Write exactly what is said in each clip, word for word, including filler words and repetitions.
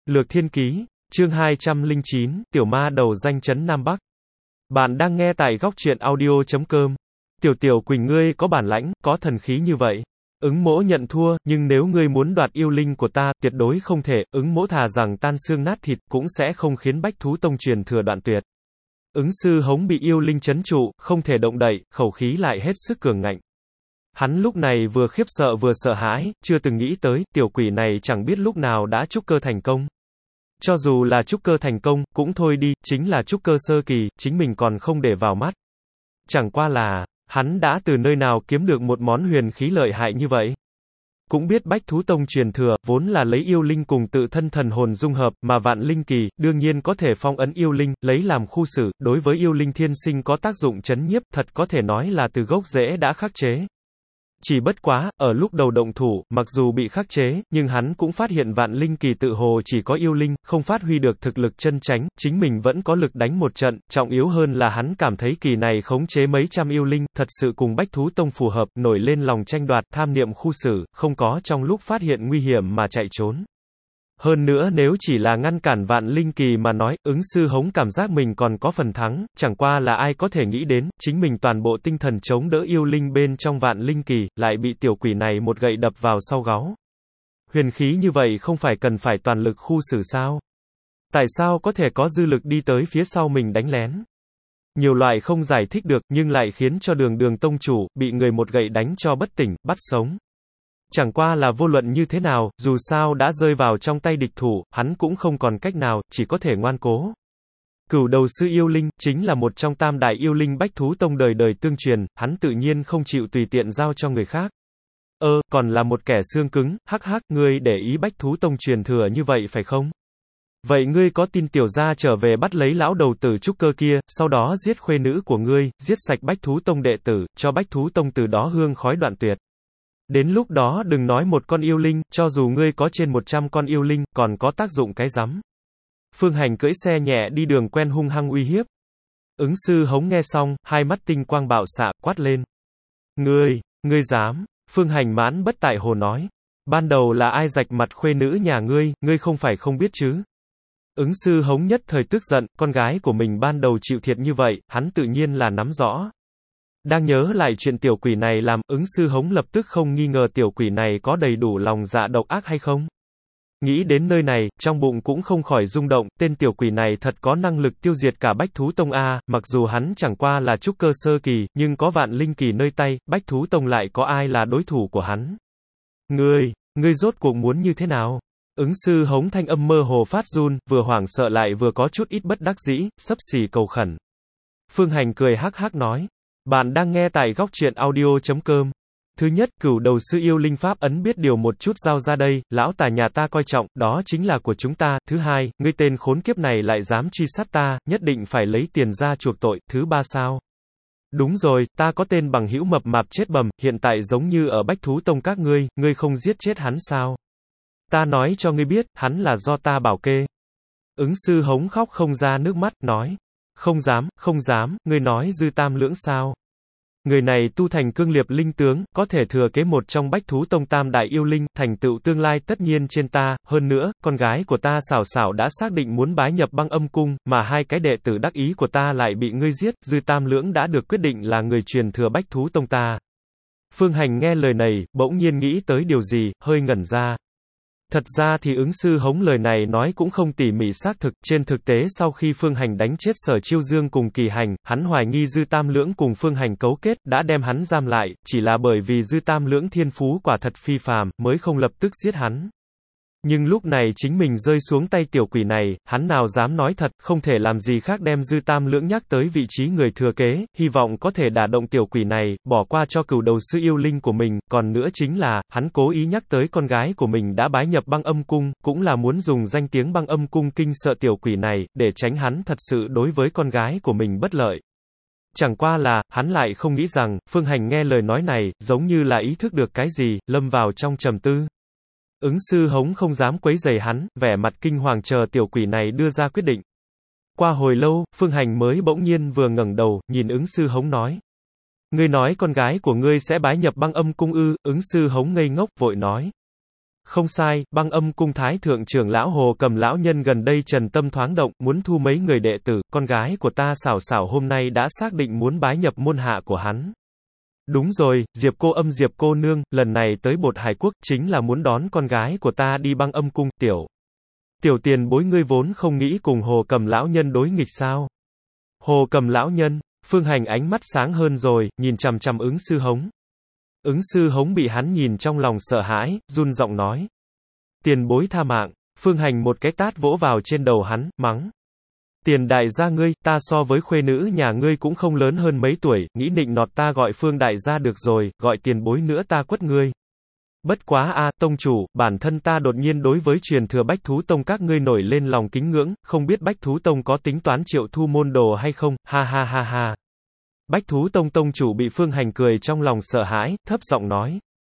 Lược Thiên Ký, chương hai trăm lẻ chín, Tiểu Ma Đầu danh chấn Nam Bắc. Bạn đang nghe tại góc truyện audio chấm com. Tiểu Tiểu Quỳnh ngươi có bản lãnh, có thần khí như vậy. Ứng Mỗ nhận thua, nhưng nếu ngươi muốn đoạt yêu linh của ta, tuyệt đối không thể, Ứng Mỗ thà rằng tan xương nát thịt, cũng sẽ không khiến Bách Thú Tông truyền thừa đoạn tuyệt. Ứng Sư Hống bị yêu linh trấn trụ, không thể động đậy, khẩu khí lại hết sức cường ngạnh. Hắn lúc này vừa khiếp sợ vừa sợ hãi, chưa từng nghĩ tới, tiểu quỷ này chẳng biết lúc nào đã trúc cơ thành công. Cho dù là trúc cơ thành công, cũng thôi đi, chính là trúc cơ sơ kỳ, chính mình còn không để vào mắt. Chẳng qua là, hắn đã từ nơi nào kiếm được một món huyền khí lợi hại như vậy. Cũng biết Bách Thú Tông truyền thừa, vốn là lấy yêu linh cùng tự thân thần hồn dung hợp, mà vạn linh kỳ, đương nhiên có thể phong ấn yêu linh, lấy làm khu xử, đối với yêu linh thiên sinh có tác dụng chấn nhiếp, thật có thể nói là từ gốc rễ đã khắc chế. Chỉ bất quá, ở lúc đầu động thủ, mặc dù bị khắc chế, nhưng hắn cũng phát hiện vạn linh kỳ tự hồ chỉ có yêu linh, không phát huy được thực lực chân chánh, chính mình vẫn có lực đánh một trận, trọng yếu hơn là hắn cảm thấy kỳ này khống chế mấy trăm yêu linh, thật sự cùng Bách Thú Tông phù hợp, nổi lên lòng tranh đoạt, tham niệm khu xử, không có trong lúc phát hiện nguy hiểm mà chạy trốn. Hơn nữa nếu chỉ là ngăn cản vạn linh kỳ mà nói, Ứng Sư Hống cảm giác mình còn có phần thắng, chẳng qua là ai có thể nghĩ đến, chính mình toàn bộ tinh thần chống đỡ yêu linh bên trong vạn linh kỳ, lại bị tiểu quỷ này một gậy đập vào sau gáu. Huyền khí như vậy không phải cần phải toàn lực khu xử sao? Tại sao có thể có dư lực đi tới phía sau mình đánh lén? Nhiều loại không giải thích được, nhưng lại khiến cho Đường Đường tông chủ, bị người một gậy đánh cho bất tỉnh, bắt sống. Chẳng qua là vô luận như thế nào, dù sao đã rơi vào trong tay địch thủ, hắn cũng không còn cách nào, chỉ có thể ngoan cố. Cửu đầu sư yêu linh, chính là một trong tam đại yêu linh Bách Thú Tông đời đời tương truyền, hắn tự nhiên không chịu tùy tiện giao cho người khác. Ơ, còn là một kẻ xương cứng, hắc hắc, ngươi để ý Bách Thú Tông truyền thừa như vậy phải không? Vậy ngươi có tin tiểu gia trở về bắt lấy lão đầu tử trúc cơ kia, sau đó giết khuê nữ của ngươi, giết sạch Bách Thú Tông đệ tử, cho Bách Thú Tông từ đó hương khói đoạn tuyệt. Đến lúc đó đừng nói một con yêu linh, cho dù ngươi có trên một trăm con yêu linh, còn có tác dụng cái rắm. Phương Hành cưỡi xe nhẹ đi đường quen hung hăng uy hiếp. Ứng Sư Hống nghe xong, hai mắt tinh quang bạo xạ, quát lên. Ngươi, ngươi dám, Phương Hành mãn bất tại hồ nói. Ban đầu là ai rạch mặt khuê nữ nhà ngươi, ngươi không phải không biết chứ. Ứng Sư Hống nhất thời tức giận, con gái của mình ban đầu chịu thiệt như vậy, hắn tự nhiên là nắm rõ. Đang nhớ lại chuyện tiểu quỷ này làm, Ứng Sư Hống lập tức không nghi ngờ tiểu quỷ này có đầy đủ lòng dạ độc ác hay không. Nghĩ đến nơi này, trong bụng cũng không khỏi rung động, tên tiểu quỷ này thật có năng lực tiêu diệt cả Bách Thú Tông a, mặc dù hắn chẳng qua là trúc cơ sơ kỳ, nhưng có vạn linh kỳ nơi tay, Bách Thú Tông lại có ai là đối thủ của hắn. Ngươi, ngươi rốt cuộc muốn như thế nào? Ứng Sư Hống thanh âm mơ hồ phát run, vừa hoảng sợ lại vừa có chút ít bất đắc dĩ, xấp xỉ cầu khẩn. Phương Hành cười hắc hắc nói. Bạn đang nghe tại góc truyện audio chấm com. Thứ nhất, cửu đầu sư yêu linh pháp ấn biết điều một chút giao ra đây, lão tà nhà ta coi trọng, đó chính là của chúng ta. Thứ hai, ngươi tên khốn kiếp này lại dám truy sát ta, nhất định phải lấy tiền ra chuộc tội. Thứ ba sao? Đúng rồi, ta có tên bằng hữu mập mạp chết bầm, hiện tại giống như ở Bách Thú Tông các ngươi, ngươi không giết chết hắn sao? Ta nói cho ngươi biết, hắn là do ta bảo kê. Ứng Sư Hống khóc không ra nước mắt, nói. Không dám, không dám, ngươi nói Dư Tam Lưỡng sao? Người này tu thành cương liệp linh tướng, có thể thừa kế một trong Bách Thú Tông tam đại yêu linh, thành tựu tương lai tất nhiên trên ta, hơn nữa, con gái của ta xảo xảo đã xác định muốn bái nhập Băng Âm Cung, mà hai cái đệ tử đắc ý của ta lại bị ngươi giết, Dư Tam Lưỡng đã được quyết định là người truyền thừa Bách Thú Tông ta. Phương Hành nghe lời này, bỗng nhiên nghĩ tới điều gì, hơi ngẩn ra. Thật ra thì Ứng Sư Hống lời này nói cũng không tỉ mỉ xác thực, trên thực tế sau khi Phương Hành đánh chết Sở Chiêu Dương cùng Kỳ Hành, hắn hoài nghi Dư Tam Lưỡng cùng Phương Hành cấu kết, đã đem hắn giam lại, chỉ là bởi vì Dư Tam Lưỡng thiên phú quả thật phi phàm, mới không lập tức giết hắn. Nhưng lúc này chính mình rơi xuống tay tiểu quỷ này, hắn nào dám nói thật, không thể làm gì khác đem Dư Tam Lưỡng nhắc tới vị trí người thừa kế, hy vọng có thể đả động tiểu quỷ này, bỏ qua cho cửu đầu sư yêu linh của mình, còn nữa chính là, hắn cố ý nhắc tới con gái của mình đã bái nhập Băng Âm Cung, cũng là muốn dùng danh tiếng Băng Âm Cung kinh sợ tiểu quỷ này, để tránh hắn thật sự đối với con gái của mình bất lợi. Chẳng qua là, hắn lại không nghĩ rằng, Phương Hành nghe lời nói này, giống như là ý thức được cái gì, lâm vào trong trầm tư. Ứng Sư Hống không dám quấy rầy hắn, vẻ mặt kinh hoàng chờ tiểu quỷ này đưa ra quyết định. Qua hồi lâu, Phương Hành mới bỗng nhiên vừa ngẩng đầu, nhìn Ứng Sư Hống nói. Ngươi nói con gái của ngươi sẽ bái nhập Băng Âm Cung ư? Ứng Sư Hống ngây ngốc, vội nói. Không sai, băng âm cung thái thượng trưởng lão Hồ Cầm lão nhân gần đây trần tâm thoáng động, muốn thu mấy người đệ tử, con gái của ta xảo xảo hôm nay đã xác định muốn bái nhập môn hạ của hắn. Đúng rồi, Diệp cô âm Diệp cô nương, lần này tới Bột Hải Quốc, chính là muốn đón con gái của ta đi băng âm cung, tiểu. Tiểu tiền bối ngươi vốn không nghĩ cùng Hồ Cầm lão nhân đối nghịch sao? Hồ Cầm lão nhân, Phương Hành ánh mắt sáng hơn rồi, nhìn chằm chằm ứng sư hống. Ứng sư hống bị hắn nhìn trong lòng sợ hãi, run giọng nói. Tiền bối tha mạng, Phương Hành một cái tát vỗ vào trên đầu hắn, mắng. Tiền đại gia ngươi, ta so với khuê nữ nhà ngươi cũng không lớn hơn mấy tuổi, nghĩ nịnh nọt ta gọi Phương đại gia được rồi, gọi tiền bối nữa ta quất ngươi. Bất quá a, tông chủ, bản thân ta đột nhiên đối với truyền thừa Bách Thú Tông các ngươi nổi lên lòng kính ngưỡng, không biết Bách Thú Tông có tính toán triệu thu môn đồ hay không, ha ha ha ha. Bách Thú Tông tông chủ bị Phương Hành cười trong lòng sợ hãi, thấp giọng nói.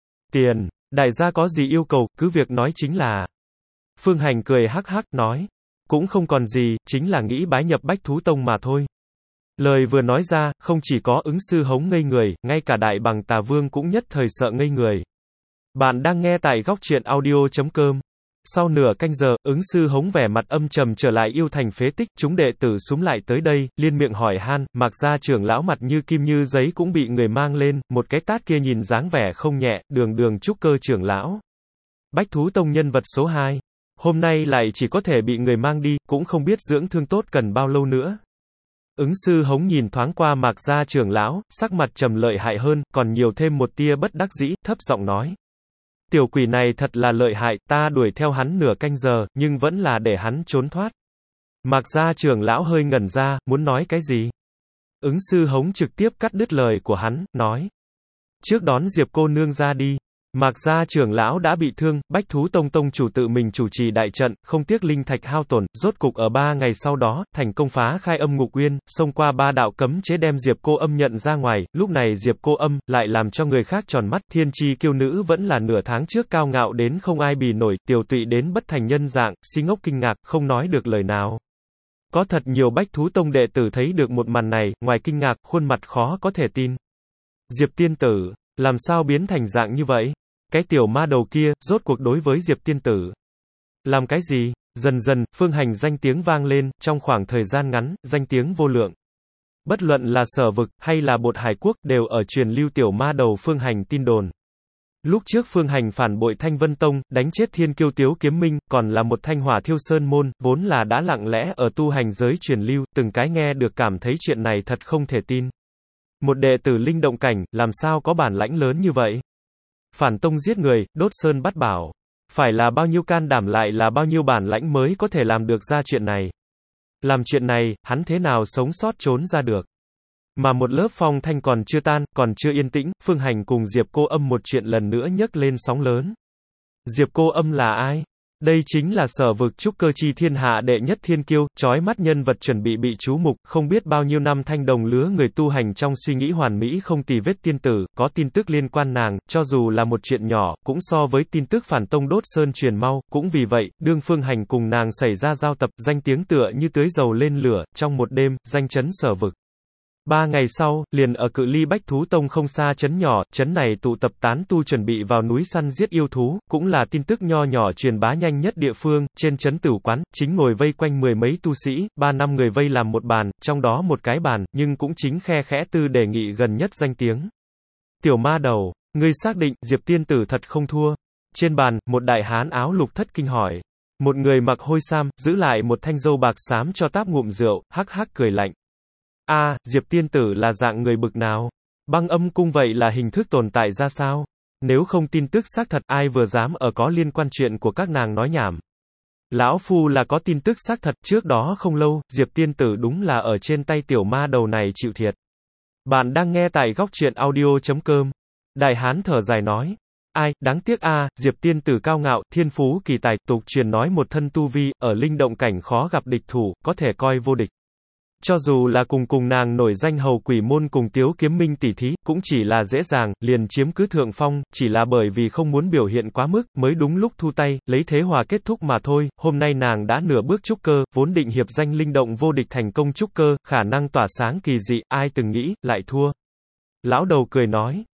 Tiền, đại gia có gì yêu cầu, cứ việc nói chính là. Phương Hành cười hắc hắc, nói. Cũng không còn gì, chính là nghĩ bái nhập Bách Thú Tông mà thôi. Lời vừa nói ra, không chỉ có ứng sư hống ngây người, ngay cả đại bằng tà vương cũng nhất thời sợ ngây người. Bạn đang nghe tại góc truyện audio chấm com. Sau nửa canh giờ, ứng sư hống vẻ mặt âm trầm trở lại yêu thành phế tích, chúng đệ tử xúm lại tới đây, liên miệng hỏi han, mặc ra trưởng lão mặt như kim như giấy cũng bị người mang lên, một cái tát kia nhìn dáng vẻ không nhẹ, đường đường trúc cơ trưởng lão. Bách Thú Tông nhân vật số hai. Hôm nay lại chỉ có thể bị người mang đi, cũng không biết dưỡng thương tốt cần bao lâu nữa. Ứng sư hống nhìn thoáng qua mạc gia trưởng lão, sắc mặt trầm lợi hại hơn, còn nhiều thêm một tia bất đắc dĩ, thấp giọng nói. Tiểu quỷ này thật là lợi hại, ta đuổi theo hắn nửa canh giờ, nhưng vẫn là để hắn trốn thoát. Mạc gia trưởng lão hơi ngẩn ra, muốn nói cái gì? Ứng sư hống trực tiếp cắt đứt lời của hắn, nói. Trước đón Diệp cô nương ra đi. Mạc gia trưởng lão đã bị thương, Bách Thú Tông tông chủ tự mình chủ trì đại trận, không tiếc linh thạch hao tổn, rốt cục ở ba ngày sau đó, thành công phá khai âm ngục uyên, xông qua ba đạo cấm chế đem Diệp cô âm nhận ra ngoài, lúc này Diệp cô âm, lại làm cho người khác tròn mắt, thiên chi kiêu nữ vẫn là nửa tháng trước cao ngạo đến không ai bì nổi, tiều tụy đến bất thành nhân dạng, si ngốc kinh ngạc, không nói được lời nào. Có thật nhiều Bách Thú Tông đệ tử thấy được một màn này, ngoài kinh ngạc, khuôn mặt khó có thể tin. Diệp tiên tử, làm sao biến thành dạng như vậy? Cái tiểu ma đầu kia, rốt cuộc đối với Diệp tiên tử. Làm cái gì? Dần dần, Phương Hành danh tiếng vang lên, trong khoảng thời gian ngắn, danh tiếng vô lượng. Bất luận là Sở Vực, hay là Bột Hải Quốc, đều ở truyền lưu tiểu ma đầu Phương Hành tin đồn. Lúc trước Phương Hành phản bội Thanh Vân Tông, đánh chết Thiên Kiêu Tiếu Kiếm Minh, còn là một thanh hỏa thiêu sơn môn, vốn là đã lặng lẽ ở tu hành giới truyền lưu, từng cái nghe được cảm thấy chuyện này thật không thể tin. Một đệ tử linh động cảnh, làm sao có bản lãnh lớn như vậy? Phản tông giết người, đốt sơn bắt bảo. Phải là bao nhiêu can đảm lại là bao nhiêu bản lãnh mới có thể làm được ra chuyện này. Làm chuyện này, hắn thế nào sống sót trốn ra được. Mà một lớp phong thanh còn chưa tan, còn chưa yên tĩnh, Phương Hành cùng Diệp cô âm một chuyện lần nữa nhấc lên sóng lớn. Diệp cô âm là ai? Đây chính là Sở Vực trúc cơ chi thiên hạ đệ nhất thiên kiêu, chói mắt nhân vật chuẩn bị bị chú mục, không biết bao nhiêu năm thanh đồng lứa người tu hành trong suy nghĩ hoàn mỹ không tì vết tiên tử, có tin tức liên quan nàng, cho dù là một chuyện nhỏ, cũng so với tin tức phản tông đốt sơn truyền mau, cũng vì vậy, đương Phương Hành cùng nàng xảy ra giao tập, danh tiếng tựa như tưới dầu lên lửa, trong một đêm, danh chấn Sở Vực. Ba ngày sau, liền ở cự ly Bách Thú Tông không xa trấn nhỏ, trấn này tụ tập tán tu chuẩn bị vào núi săn giết yêu thú, cũng là tin tức nho nhỏ truyền bá nhanh nhất địa phương, trên trấn tử quán, chính ngồi vây quanh mười mấy tu sĩ, ba năm người vây làm một bàn, trong đó một cái bàn, nhưng cũng chính khe khẽ tư đề nghị gần nhất danh tiếng. Tiểu ma đầu, ngươi xác định, Diệp tiên tử thật không thua. Trên bàn, một đại hán áo lục thất kinh hỏi. Một người mặc hôi sam, giữ lại một thanh dâu bạc xám cho táp ngụm rượu, hắc hắc cười lạnh. A, à, Diệp tiên tử là dạng người bực nào? Băng âm cung vậy là hình thức tồn tại ra sao? Nếu không tin tức xác thật, ai vừa dám ở có liên quan chuyện của các nàng nói nhảm. Lão Phu là có tin tức xác thật, trước đó không lâu, Diệp tiên tử đúng là ở trên tay tiểu ma đầu này chịu thiệt. Bạn đang nghe tại góc truyện audio chấm com. Đại hán thở dài nói. Ai, đáng tiếc a, à, Diệp tiên tử cao ngạo, thiên phú kỳ tài, tục truyền nói một thân tu vi, ở linh động cảnh khó gặp địch thủ, có thể coi vô địch. Cho dù là cùng cùng nàng nổi danh hầu quỷ môn cùng Tiếu Kiếm Minh tỷ thí, cũng chỉ là dễ dàng, liền chiếm cứ thượng phong, chỉ là bởi vì không muốn biểu hiện quá mức, mới đúng lúc thu tay, lấy thế hòa kết thúc mà thôi, hôm nay nàng đã nửa bước trúc cơ, vốn định hiệp danh linh động vô địch thành công trúc cơ, khả năng tỏa sáng kỳ dị, ai từng nghĩ, lại thua. Lão đầu cười nói,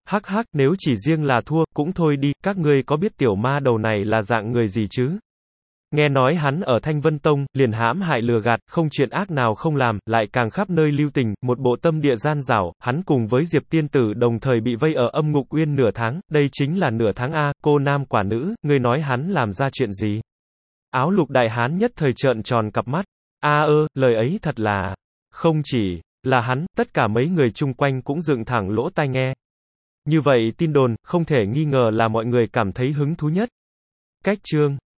Hắc hắc, nếu chỉ riêng là thua, cũng thôi đi, các ngươi có biết tiểu ma đầu này là dạng người gì chứ? Nghe nói hắn ở Thanh Vân Tông, liền hãm hại lừa gạt, không chuyện ác nào không làm, lại càng khắp nơi lưu tình, một bộ tâm địa gian dảo, hắn cùng với Diệp tiên tử đồng thời bị vây ở âm ngục uyên nửa tháng, đây chính là nửa tháng a, cô nam quả nữ, ngươi nói hắn làm ra chuyện gì? Áo lục đại hán nhất thời trợn tròn cặp mắt. A ơ, lời ấy thật là, không chỉ là hắn, tất cả mấy người chung quanh cũng dựng thẳng lỗ tai nghe. Như vậy tin đồn, không thể nghi ngờ là mọi người cảm thấy hứng thú nhất. Cách chương